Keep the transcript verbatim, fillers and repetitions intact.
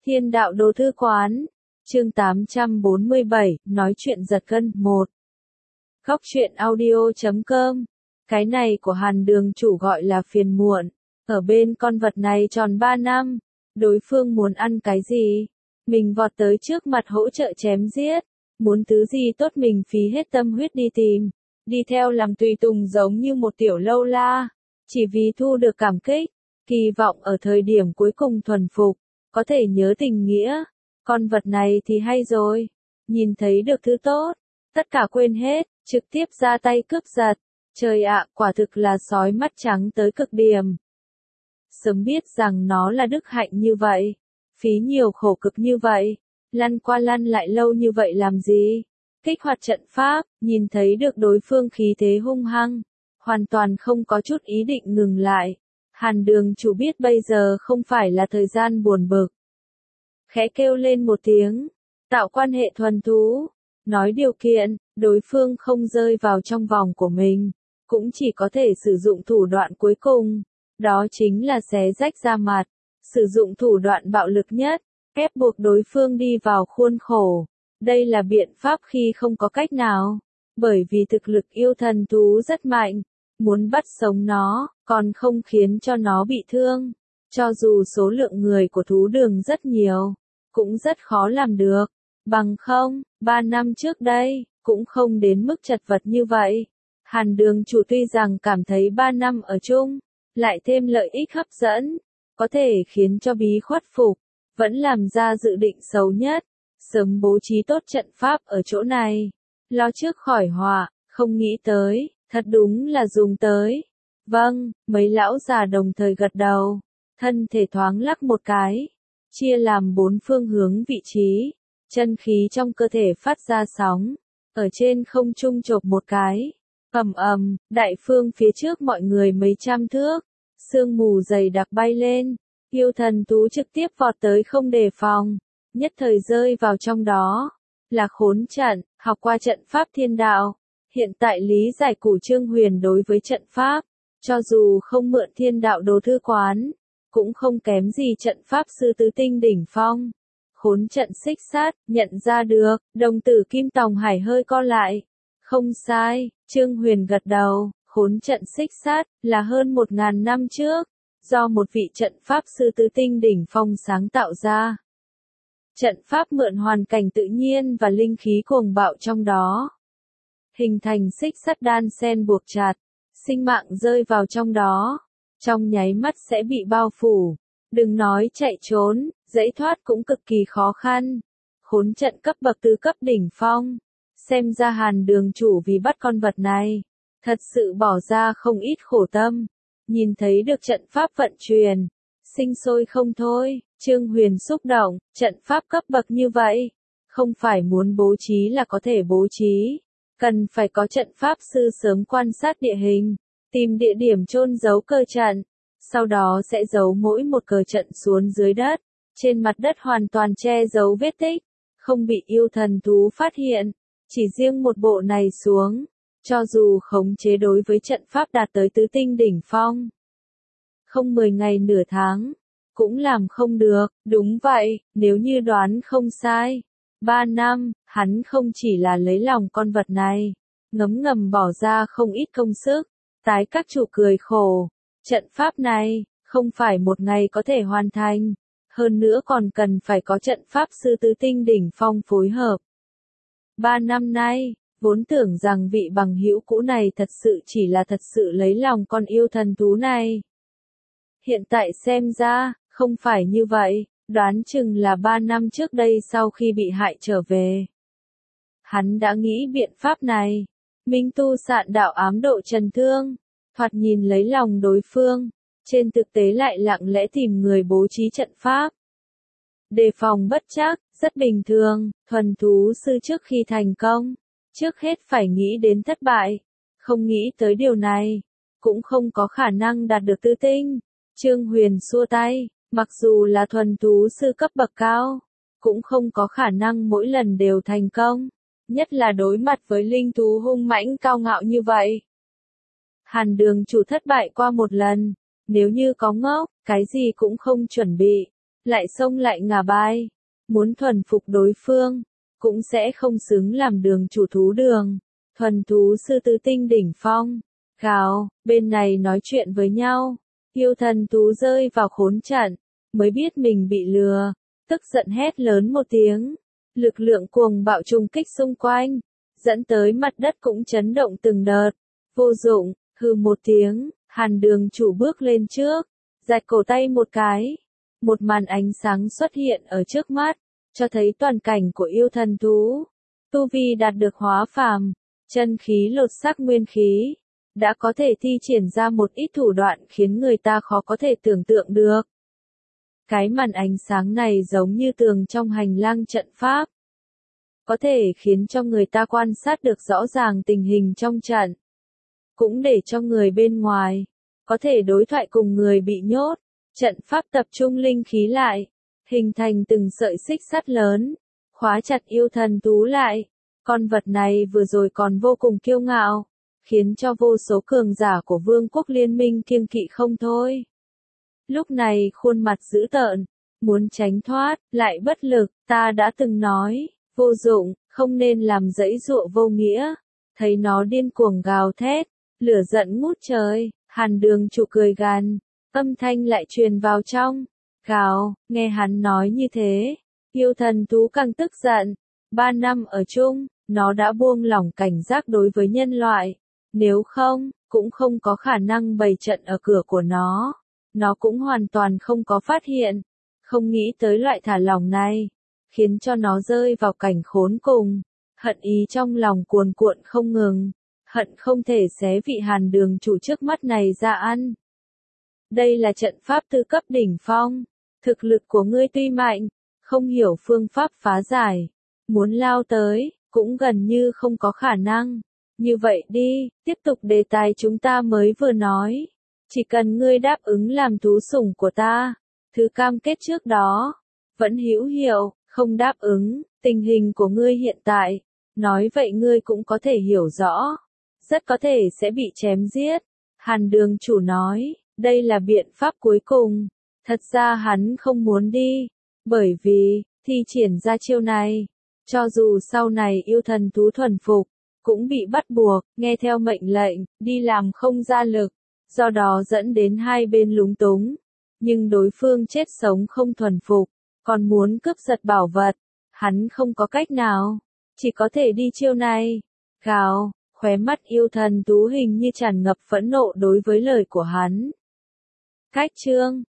Thiên đạo đồ thư quán, chương tám trăm bốn mươi bảy, nói chuyện giật gân, một. Góc truyện audio chấm com. Cái này của Hàn đường chủ gọi là phiền muộn. Ở bên con vật này tròn ba năm. Đối phương muốn ăn cái gì? Mình vọt tới trước mặt hỗ trợ chém giết. Muốn thứ gì tốt mình phí hết tâm huyết đi tìm. Đi theo làm tùy tùng giống như một tiểu lâu la. Chỉ vì thu được cảm kích. Kỳ vọng ở thời điểm cuối cùng thuần phục. Có thể nhớ tình nghĩa. Con vật này thì hay rồi. Nhìn thấy được thứ tốt. Tất cả quên hết. Trực tiếp ra tay cướp giật. Trời ạ, quả thực là sói mắt trắng tới cực điểm. Sớm biết rằng nó là đức hạnh như vậy. Phí nhiều khổ cực như vậy. Lăn qua lăn lại lâu như vậy làm gì? Kích hoạt trận pháp, nhìn thấy được đối phương khí thế hung hăng. Hoàn toàn không có chút ý định ngừng lại. Hàn đường chủ biết bây giờ không phải là thời gian buồn bực. Khẽ kêu lên một tiếng. Tạo quan hệ thuần thú. Nói điều kiện, đối phương không rơi vào trong vòng của mình. Cũng chỉ có thể sử dụng thủ đoạn cuối cùng. Đó chính là xé rách da mặt. Sử dụng thủ đoạn bạo lực nhất. Ép buộc đối phương đi vào khuôn khổ. Đây là biện pháp khi không có cách nào. Bởi vì thực lực yêu thần thú rất mạnh. Muốn bắt sống nó, còn không khiến cho nó bị thương. Cho dù số lượng người của thú đường rất nhiều, cũng rất khó làm được. Bằng không, ba năm trước đây, cũng không đến mức chật vật như vậy. Hàn đường chủ tuy rằng cảm thấy ba năm ở chung, lại thêm lợi ích hấp dẫn, có thể khiến cho bí khuất phục, vẫn làm ra dự định xấu nhất. Sớm bố trí tốt trận pháp ở chỗ này. Lo trước khỏi họa, không nghĩ tới. Thật đúng là dùng tới. Vâng, mấy lão già đồng thời gật đầu. Thân thể thoáng lắc một cái. Chia làm bốn phương hướng vị trí. Chân khí trong cơ thể phát ra sóng. Ở trên không trung chộp một cái. Ầm ầm, đại phương phía trước mọi người mấy trăm thước. Sương mù dày đặc bay lên. Yêu thần thú trực tiếp vọt tới không đề phòng. Nhất thời rơi vào trong đó. Là khốn trận, học qua trận pháp thiên đạo. Hiện tại lý giải của Trương Huyền đối với trận pháp, cho dù không mượn thiên đạo đồ thư quán, cũng không kém gì trận pháp sư tứ tinh đỉnh phong. Khốn trận xích sát, nhận ra được, đồng tử Kim Tòng Hải hơi co lại. Không sai, Trương Huyền gật đầu, khốn trận xích sát, là hơn một ngàn năm trước, do một vị trận pháp sư tứ tinh đỉnh phong sáng tạo ra. Trận pháp mượn hoàn cảnh tự nhiên và linh khí cuồng bạo trong đó. Hình thành xích sắt đan sen buộc chặt, sinh mạng rơi vào trong đó, trong nháy mắt sẽ bị bao phủ, đừng nói chạy trốn, dãy thoát cũng cực kỳ khó khăn. Khốn trận cấp bậc tứ cấp đỉnh phong, xem ra Hàn đường chủ vì bắt con vật này, thật sự bỏ ra không ít khổ tâm, nhìn thấy được trận pháp vận chuyển, sinh sôi không thôi. Trương Huyền xúc động, trận pháp cấp bậc như vậy, không phải muốn bố trí là có thể bố trí. Cần phải có trận pháp sư sớm quan sát địa hình, tìm địa điểm chôn giấu cờ trận, sau đó sẽ giấu mỗi một cờ trận xuống dưới đất, trên mặt đất hoàn toàn che giấu vết tích, không bị yêu thần thú phát hiện. Chỉ riêng một bộ này xuống, cho dù khống chế đối với trận pháp đạt tới tứ tinh đỉnh phong, không mười ngày nửa tháng, cũng làm không được. Đúng vậy, nếu như đoán không sai. Ba năm, hắn không chỉ là lấy lòng con vật này, ngấm ngầm bỏ ra không ít công sức. Tái các chủ cười khổ, trận pháp này, không phải một ngày có thể hoàn thành, hơn nữa còn cần phải có trận pháp sư tứ tinh đỉnh phong phối hợp. Ba năm nay, vốn tưởng rằng vị bằng hữu cũ này thật sự chỉ là thật sự lấy lòng con yêu thần thú này. Hiện tại xem ra, không phải như vậy. Đoán chừng là ba năm trước đây sau khi bị hại trở về. Hắn đã nghĩ biện pháp này. Minh tu sạn đạo ám độ trần thương. Thoạt nhìn lấy lòng đối phương. Trên thực tế lại lặng lẽ tìm người bố trí trận pháp. Đề phòng bất trắc, rất bình thường. Thuần thú sư trước khi thành công. Trước hết phải nghĩ đến thất bại. Không nghĩ tới điều này. Cũng không có khả năng đạt được tứ tinh. Trương Huyền xua tay. Mặc dù là thuần thú sư cấp bậc cao, cũng không có khả năng mỗi lần đều thành công, nhất là đối mặt với linh thú hung mãnh cao ngạo như vậy. Hàn đường chủ thất bại qua một lần, nếu như có ngốc, cái gì cũng không chuẩn bị, lại xông lại ngả bài, muốn thuần phục đối phương, cũng sẽ không xứng làm đường chủ thú đường, thuần thú sư tứ tinh đỉnh phong. Gào, bên này nói chuyện với nhau, yêu thần thú rơi vào khốn trận, mới biết mình bị lừa, tức giận hét lớn một tiếng, lực lượng cuồng bạo trùng kích xung quanh, dẫn tới mặt đất cũng chấn động từng đợt, vô dụng, hừ một tiếng, Hàn đường chủ bước lên trước, rạch cổ tay một cái, một màn ánh sáng xuất hiện ở trước mắt, cho thấy toàn cảnh của yêu thần thú, tu vi đạt được hóa phàm, chân khí lột xác nguyên khí, đã có thể thi triển ra một ít thủ đoạn khiến người ta khó có thể tưởng tượng được. Cái màn ánh sáng này giống như tường trong hành lang trận pháp, có thể khiến cho người ta quan sát được rõ ràng tình hình trong trận, cũng để cho người bên ngoài có thể đối thoại cùng người bị nhốt. Trận pháp tập trung linh khí lại, hình thành từng sợi xích sắt lớn, khóa chặt yêu thần thú lại. Con vật này vừa rồi còn vô cùng kiêu ngạo, khiến cho vô số cường giả của vương quốc liên minh kiêng kỵ không thôi. Lúc này khuôn mặt dữ tợn, muốn tránh thoát, lại bất lực, ta đã từng nói, vô dụng, không nên làm dãy dụa vô nghĩa. Thấy nó điên cuồng gào thét, lửa giận ngút trời, Hàn đường chủ cười gằn, âm thanh lại truyền vào trong, gào, nghe hắn nói như thế, yêu thần thú càng tức giận, ba năm ở chung, nó đã buông lỏng cảnh giác đối với nhân loại, nếu không, cũng không có khả năng bày trận ở cửa của nó, nó cũng hoàn toàn không có phát hiện, không nghĩ tới loại thả lỏng này, khiến cho nó rơi vào cảnh khốn cùng, hận ý trong lòng cuồn cuộn không ngừng, hận không thể xé vị Hàn đường chủ trước mắt này ra ăn. Đây là trận pháp tư cấp đỉnh phong, thực lực của ngươi tuy mạnh, không hiểu phương pháp phá giải, muốn lao tới, cũng gần như không có khả năng. Như vậy đi, tiếp tục đề tài chúng ta mới vừa nói, chỉ cần ngươi đáp ứng làm thú sủng của ta, thứ cam kết trước đó, vẫn hữu hiệu, không đáp ứng, tình hình của ngươi hiện tại, nói vậy ngươi cũng có thể hiểu rõ, rất có thể sẽ bị chém giết. Hàn đường chủ nói, đây là biện pháp cuối cùng, thật ra hắn không muốn đi, bởi vì, thi triển ra chiêu này, cho dù sau này yêu thần thú thuần phục, cũng bị bắt buộc, nghe theo mệnh lệnh, đi làm không ra lực, do đó dẫn đến hai bên lúng túng, nhưng đối phương chết sống không thuần phục, còn muốn cướp giật bảo vật, hắn không có cách nào, chỉ có thể đi chiêu này, gào, khóe mắt yêu thần thú hình như tràn ngập phẫn nộ đối với lời của hắn. Cách chương